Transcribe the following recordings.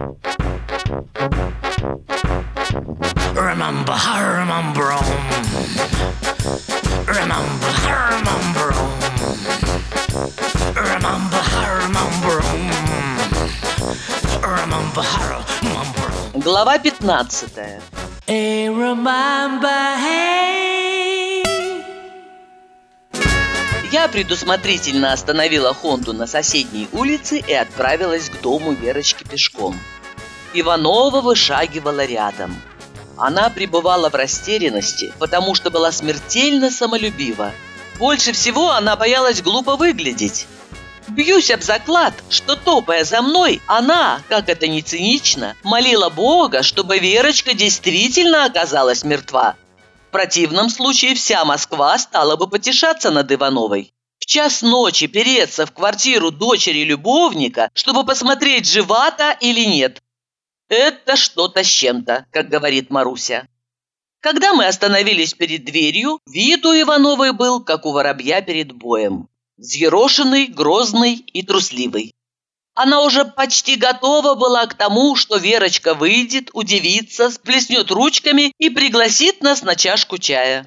Remember, remember, remember, remember, remember, remember, remember. Глава 15. Hey, remember, hey. Я предусмотрительно остановила Хонду на соседней улице и отправилась к дому Верочки пешком. Иванова вышагивала рядом. Она пребывала в растерянности, потому что была смертельно самолюбива. Больше всего она боялась глупо выглядеть. Бьюсь об заклад, что, топая за мной, она, как это ни цинично, молила Бога, чтобы Верочка действительно оказалась мертва. В противном случае вся Москва стала бы потешаться над Ивановой. В час ночи переться в квартиру дочери любовника, чтобы посмотреть, жива та или нет. Это что-то с чем-то, как говорит Маруся. Когда мы остановились перед дверью, вид у Ивановой был, как у воробья перед боем. Взъерошенный, грозный и трусливый. Она уже почти готова была к тому, что Верочка выйдет, удивится, сплеснет ручками и пригласит нас на чашку чая.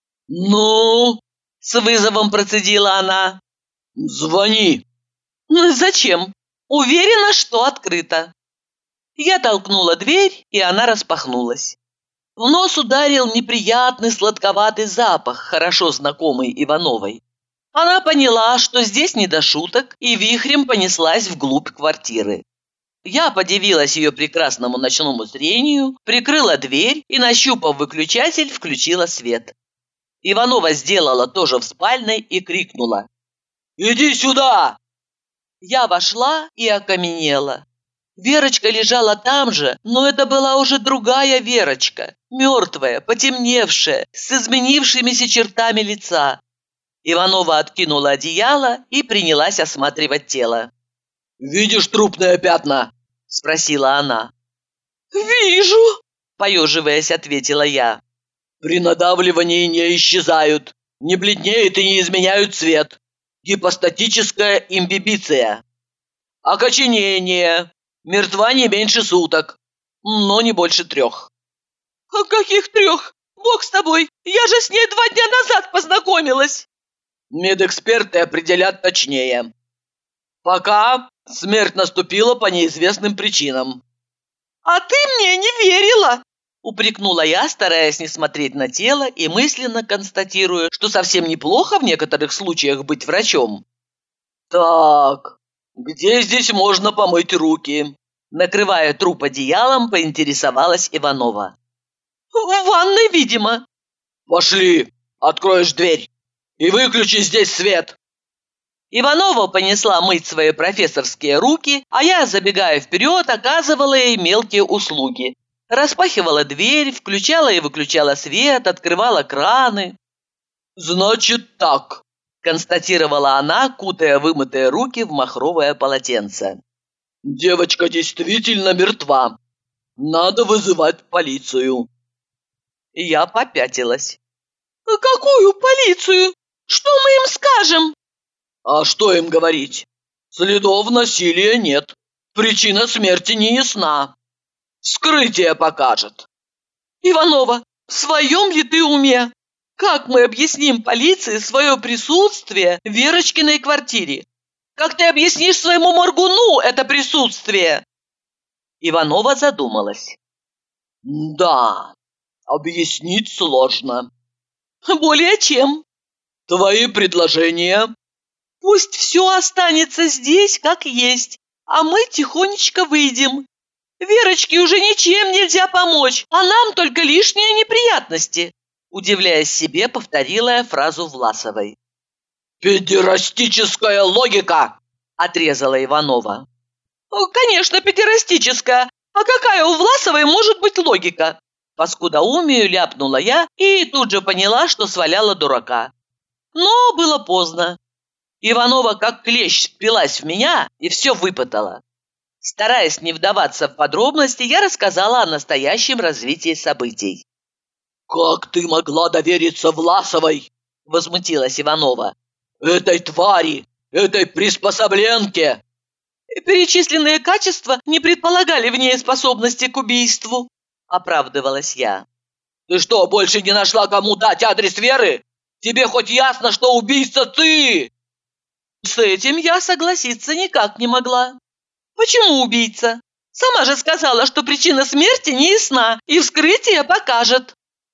«Ну?» – с вызовом процедила она. «Звони». «Ну зачем? Уверена, что открыто». Я толкнула дверь, и она распахнулась. В нос ударил неприятный сладковатый запах, хорошо знакомый Ивановой. Она поняла, что здесь не до шуток, и вихрем понеслась вглубь квартиры. Я подивилась ее прекрасному ночному зрению, прикрыла дверь и, нащупав выключатель, включила свет. Иванова сделала то же в спальной и крикнула: «Иди сюда!» Я вошла и окаменела. Верочка лежала там же, но это была уже другая Верочка, мертвая, потемневшая, с изменившимися чертами лица. Иванова откинула одеяло и принялась осматривать тело. «Видишь трупные пятна?» – спросила она. «Вижу», – поеживаясь, ответила я. «При надавливании не исчезают, не бледнеют и не изменяют цвет. Гипостатическая имбибиция. Окоченение. Мертва не меньше суток, но не больше 3. «А каких 3? Бог с тобой, я же с ней 2 дня назад познакомилась!» Медэксперты определят точнее. Пока смерть наступила по неизвестным причинам. «А ты мне не верила!» – упрекнула я, стараясь не смотреть на тело и мысленно констатируя, что совсем неплохо в некоторых случаях быть врачом. «Так, где здесь можно помыть руки?» Накрывая труп одеялом, поинтересовалась Иванова. «В ванной, видимо». «Пошли, откроешь дверь и выключи здесь свет». Иванова понесла мыть свои профессорские руки, а я, забегая вперед, оказывала ей мелкие услуги. Распахивала дверь, включала и выключала свет, открывала краны. «Значит так», – констатировала она, кутая вымытые руки в махровое полотенце. «Девочка действительно мертва. Надо вызывать полицию». Я попятилась. «Какую полицию? Что мы им скажем?» «А что им говорить? Следов насилия нет. Причина смерти не ясна. Вскрытие покажет». «Иванова, в своем ли ты уме? Как мы объясним полиции свое присутствие в Верочкиной квартире? Как ты объяснишь своему моргуну это присутствие?» Иванова задумалась. «Да, объяснить сложно». «Более чем?» «Твои предложения?» «Пусть все останется здесь, как есть, а мы тихонечко выйдем. Верочке уже ничем нельзя помочь, а нам только лишние неприятности», удивляясь себе, повторила я фразу Власовой. «Педерастическая логика!» – отрезала Иванова. «Конечно, педерастическая. А какая у Власовой может быть логика?» По-скудоумию ляпнула я и тут же поняла, что сваляла дурака. Но было поздно. Иванова как клещ впилась в меня и все выпытала. Стараясь не вдаваться в подробности, я рассказала о настоящем развитии событий. «Как ты могла довериться Власовой?» – возмутилась Иванова. «Этой твари, этой приспособленке!» Перечисленные качества не предполагали в ней способности к убийству, оправдывалась я. Ты что, больше не нашла, кому дать адрес Веры? Тебе хоть ясно, что убийца ты? С этим я согласиться никак не могла. Почему убийца? Сама же сказала, что причина смерти не ясна, и вскрытие покажет.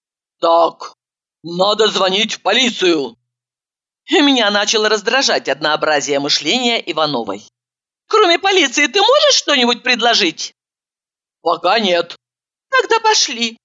Так, надо звонить в полицию. И меня начало раздражать однообразие мышления Ивановой. Кроме полиции, ты можешь что-нибудь предложить? Пока нет. Тогда пошли.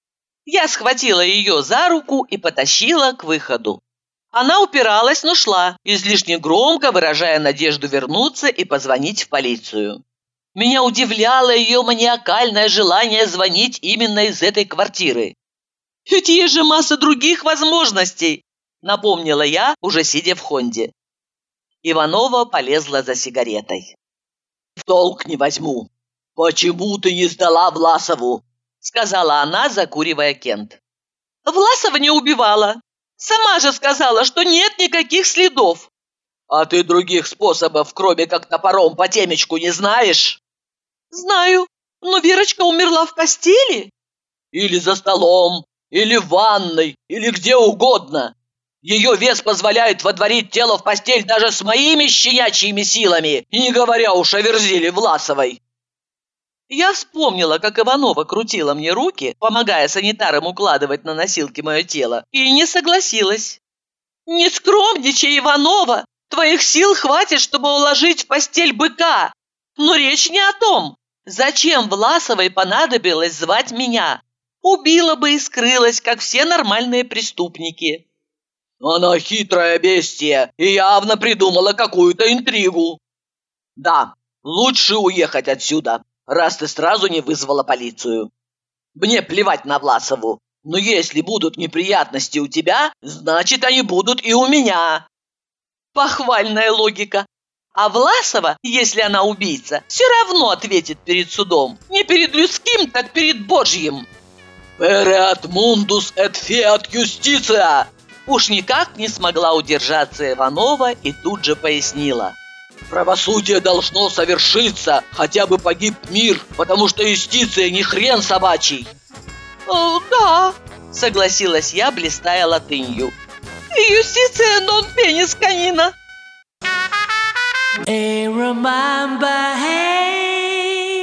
Я схватила ее за руку и потащила к выходу. Она упиралась, но шла, излишне громко выражая надежду вернуться и позвонить в полицию. Меня удивляло ее маниакальное желание звонить именно из этой квартиры. «Ведь есть же масса других возможностей», — напомнила я, уже сидя в Хонде. Иванова полезла за сигаретой. «В толк не возьму. Почему ты не сдала Власову?» — сказала она, закуривая кент. «Власова не убивала. Сама же сказала, что нет никаких следов». «А ты других способов, кроме как топором по темечку, не знаешь?» «Знаю, но Верочка умерла в постели». «Или за столом, или в ванной, или где угодно. Ее вес позволяет водворить тело в постель даже с моими щенячьими силами, не говоря уж о Верзиле Власовой». Я вспомнила, как Иванова крутила мне руки, помогая санитарам укладывать на носилки мое тело, и не согласилась. «Не скромничай, Иванова! Твоих сил хватит, чтобы уложить в постель быка. Но речь не о том. Зачем Власовой понадобилось звать меня? Убила бы и скрылась, как все нормальные преступники». «Она хитрая бестия и явно придумала какую-то интригу». «Да, лучше уехать отсюда, раз ты сразу не вызвала полицию. Мне плевать на Власову, но если будут неприятности у тебя, значит, они будут и у меня». Похвальная логика. А Власова, если она убийца, все равно ответит перед судом. Не перед людским, так перед Божьим. «Pereat mundus et fiat justitia!» Уж никак не смогла удержаться Иванова и тут же пояснила. «Правосудие должно совершиться, хотя бы погиб мир, потому что юстиция не хрен собачий». «Да», — согласилась я, блистая латынью. «Юстиция нон пенис канина». Hey, remember, hey.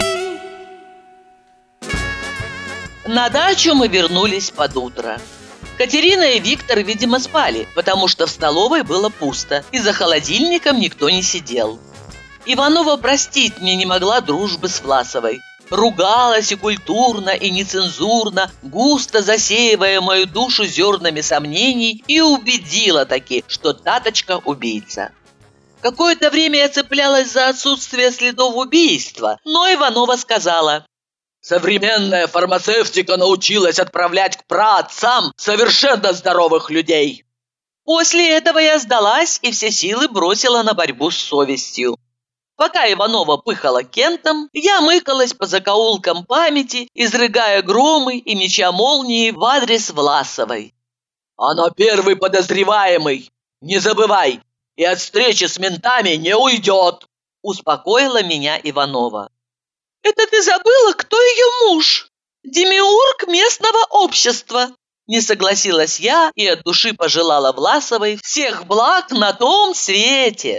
На дачу мы вернулись под утро. Катерина и Виктор, видимо, спали, потому что в столовой было пусто, и за холодильником никто не сидел. Иванова простить мне не могла дружбы с Власовой. Ругалась и культурно, и нецензурно, густо засеивая мою душу зернами сомнений, и убедила таки, что Таточка убийца. Какое-то время я цеплялась за отсутствие следов убийства, но Иванова сказала: «Современная фармацевтика научилась отправлять к праотцам совершенно здоровых людей». После этого я сдалась и все силы бросила на борьбу с совестью. Пока Иванова пыхала кентом, я мыкалась по закоулкам памяти, изрыгая громы и меча молнии в адрес Власовой. «Она первый подозреваемый, не забывай, и от встречи с ментами не уйдет», — успокоила меня Иванова. «Это ты забыла, кто ее муж? Демиург местного общества», — не согласилась я и от души пожелала Власовой всех благ на том свете.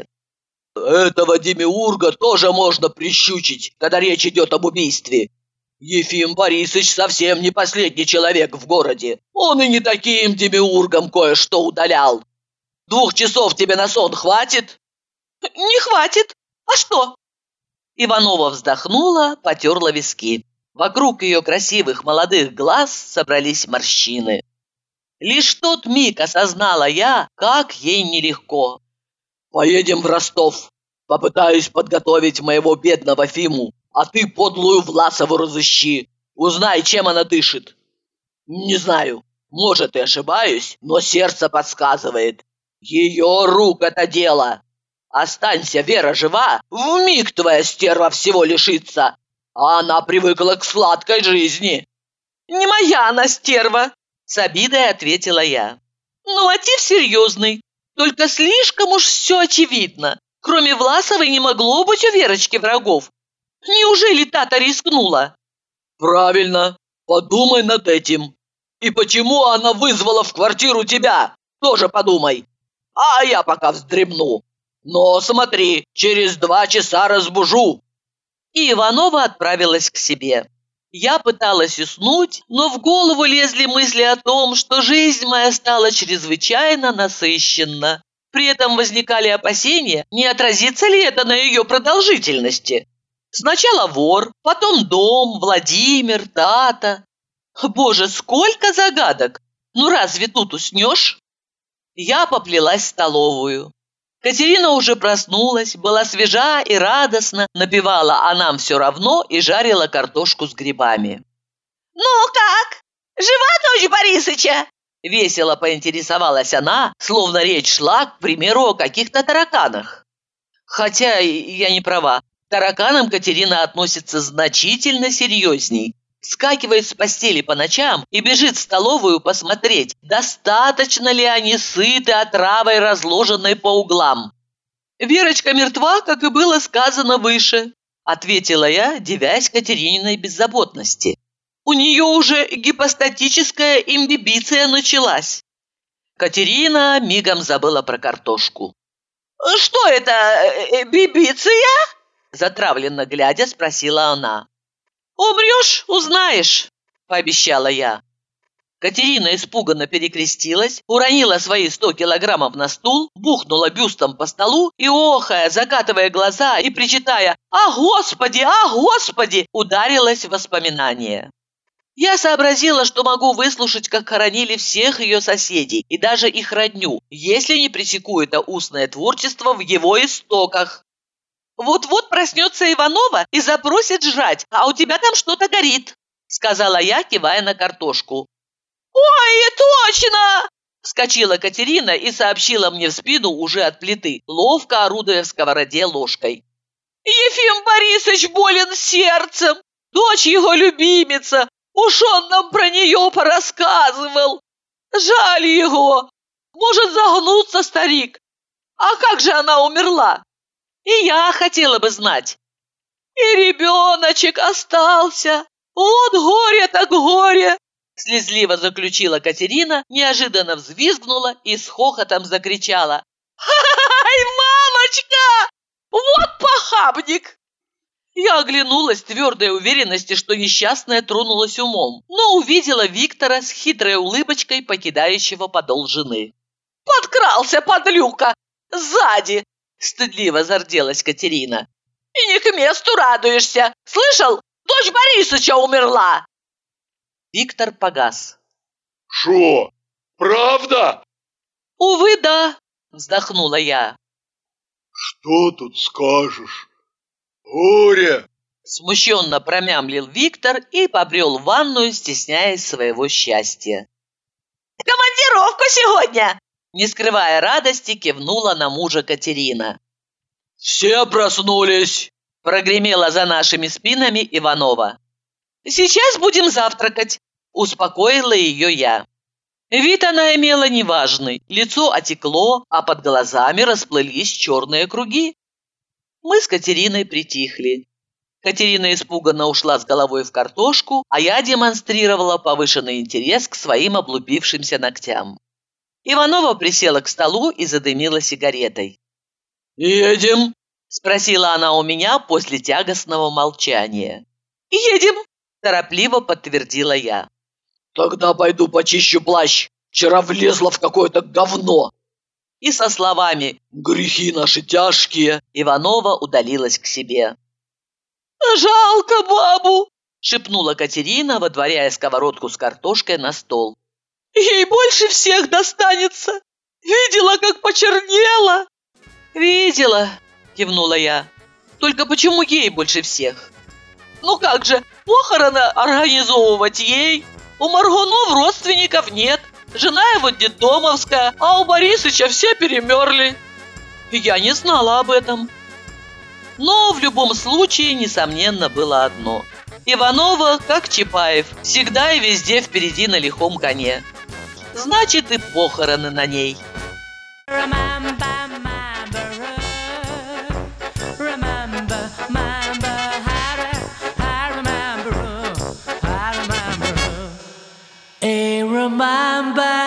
«Этого демиурга тоже можно прищучить, когда речь идет об убийстве. Ефим Борисович совсем не последний человек в городе. Он и не таким демиургом кое-что удалял. 2 часов тебе на сон хватит?» «Не хватит. А что?» Иванова вздохнула, потерла виски. Вокруг ее красивых молодых глаз собрались морщины. Лишь в тот миг осознала я, как ей нелегко. «Поедем в Ростов. Попытаюсь подготовить моего бедного Фиму, а ты подлую Власову разыщи. Узнай, чем она дышит». «Не знаю, может, и ошибаюсь, но сердце подсказывает. Ее рук это дело. Останься Вера жива, вмиг твоя стерва всего лишится. А она привыкла к сладкой жизни». «Не моя она стерва», — с обидой ответила я. «Но мотив серьезный. Только слишком уж все очевидно. Кроме Власовой не могло быть у Верочки врагов. Неужели та-то рискнула? Правильно, подумай над этим. И почему она вызвала в квартиру тебя? Тоже подумай. А я пока вздремну. Но смотри, через 2 часа разбужу. И Иванова отправилась к себе. Я пыталась уснуть, но в голову лезли мысли о том, что жизнь моя стала чрезвычайно насыщенна. При этом возникали опасения, не отразится ли это на ее продолжительности. Сначала вор, потом дом, Владимир, Тата. Боже, сколько загадок! Ну разве тут уснешь? Я поплелась в столовую. Катерина уже проснулась, была свежа и радостна, напевала «А нам все равно» и жарила картошку с грибами. «Ну как? Жива дочь Борисыча?» Весело поинтересовалась она, словно речь шла, к примеру, о каких-то тараканах. Хотя я не права. К тараканам Катерина относится значительно серьезней. Вскакивает с постели по ночам и бежит в столовую посмотреть, достаточно ли они сыты отравой, разложенной по углам. «Верочка мертва, как и было сказано выше», – ответила я, дивясь Катерининой беззаботности. «У нее уже гипостатическая имбибиция началась». Катерина мигом забыла про картошку. «Что это, бибиция?» – затравленно глядя спросила она. «Умрешь – узнаешь», – пообещала я. Катерина испуганно перекрестилась, уронила свои 100 килограммов на стул, бухнула бюстом по столу и, охая, закатывая глаза и причитая «А, Господи!», ударилась в воспоминания. Я сообразила, что могу выслушать, как хоронили всех ее соседей и даже их родню, если не пресеку это устное творчество в его истоках. «Вот-вот проснется Иванова и запросит жрать, а у тебя там что-то горит», — сказала я, кивая на картошку. «Ой, точно!» — вскочила Катерина и сообщила мне в спину уже от плиты, ловко орудуя в сковороде ложкой. «Ефим Борисович болен сердцем, дочь его любимица, уж он нам про нее порассказывал. Жаль его, может загнуться старик. А как же она умерла? И я хотела бы знать. И ребеночек остался. Вот горе так горе!» Слезливо заключила Катерина, неожиданно взвизгнула и с хохотом закричала. «Ай, мамочка! Вот похабник!» Я оглянулась в твердой уверенности, что несчастная тронулась умом, но увидела Виктора с хитрой улыбочкой, покидающего подол жены. «Подкрался, подлюка! Сзади!» – стыдливо зарделась Катерина. «И не к месту радуешься! Слышал? Дочь Борисыча умерла!» Виктор погас. «Шо? Правда?» «Увы, да», – вздохнула я. «Что тут скажешь? Горе!» Смущенно промямлил Виктор и побрел в ванную, стесняясь своего счастья. «В командировку сегодня!» Не скрывая радости, кивнула на мужа Катерина. «Все проснулись!» – прогремела за нашими спинами Иванова. «Сейчас будем завтракать», – успокоила ее я. Вид она имела неважный, лицо отекло, а под глазами расплылись черные круги. Мы с Катериной притихли. Катерина испуганно ушла с головой в картошку, а я демонстрировала повышенный интерес к своим облупившимся ногтям. Иванова присела к столу и задымила сигаретой. «Едем?» – спросила она у меня после тягостного молчания. «Едем!» – торопливо подтвердила я. «Тогда пойду почищу плащ. Вчера влезла в какое-то говно». И со словами «грехи наши тяжкие» Иванова удалилась к себе. «Жалко бабу!» – шепнула Катерина, водворяя сковородку с картошкой на стол. «Ей больше всех достанется! Видела, как почернела?» «Видела!» – кивнула я. «Только почему ей больше всех?» «Ну как же, похороны организовывать ей? У Маргунов родственников нет, жена его детдомовская, а у Борисыча все перемерли». Я не знала об этом. Но в любом случае, несомненно, было одно. Иванова, как Чапаев, всегда и везде впереди на лихом коне. Значит, и похороны на ней. Remember my brother. remember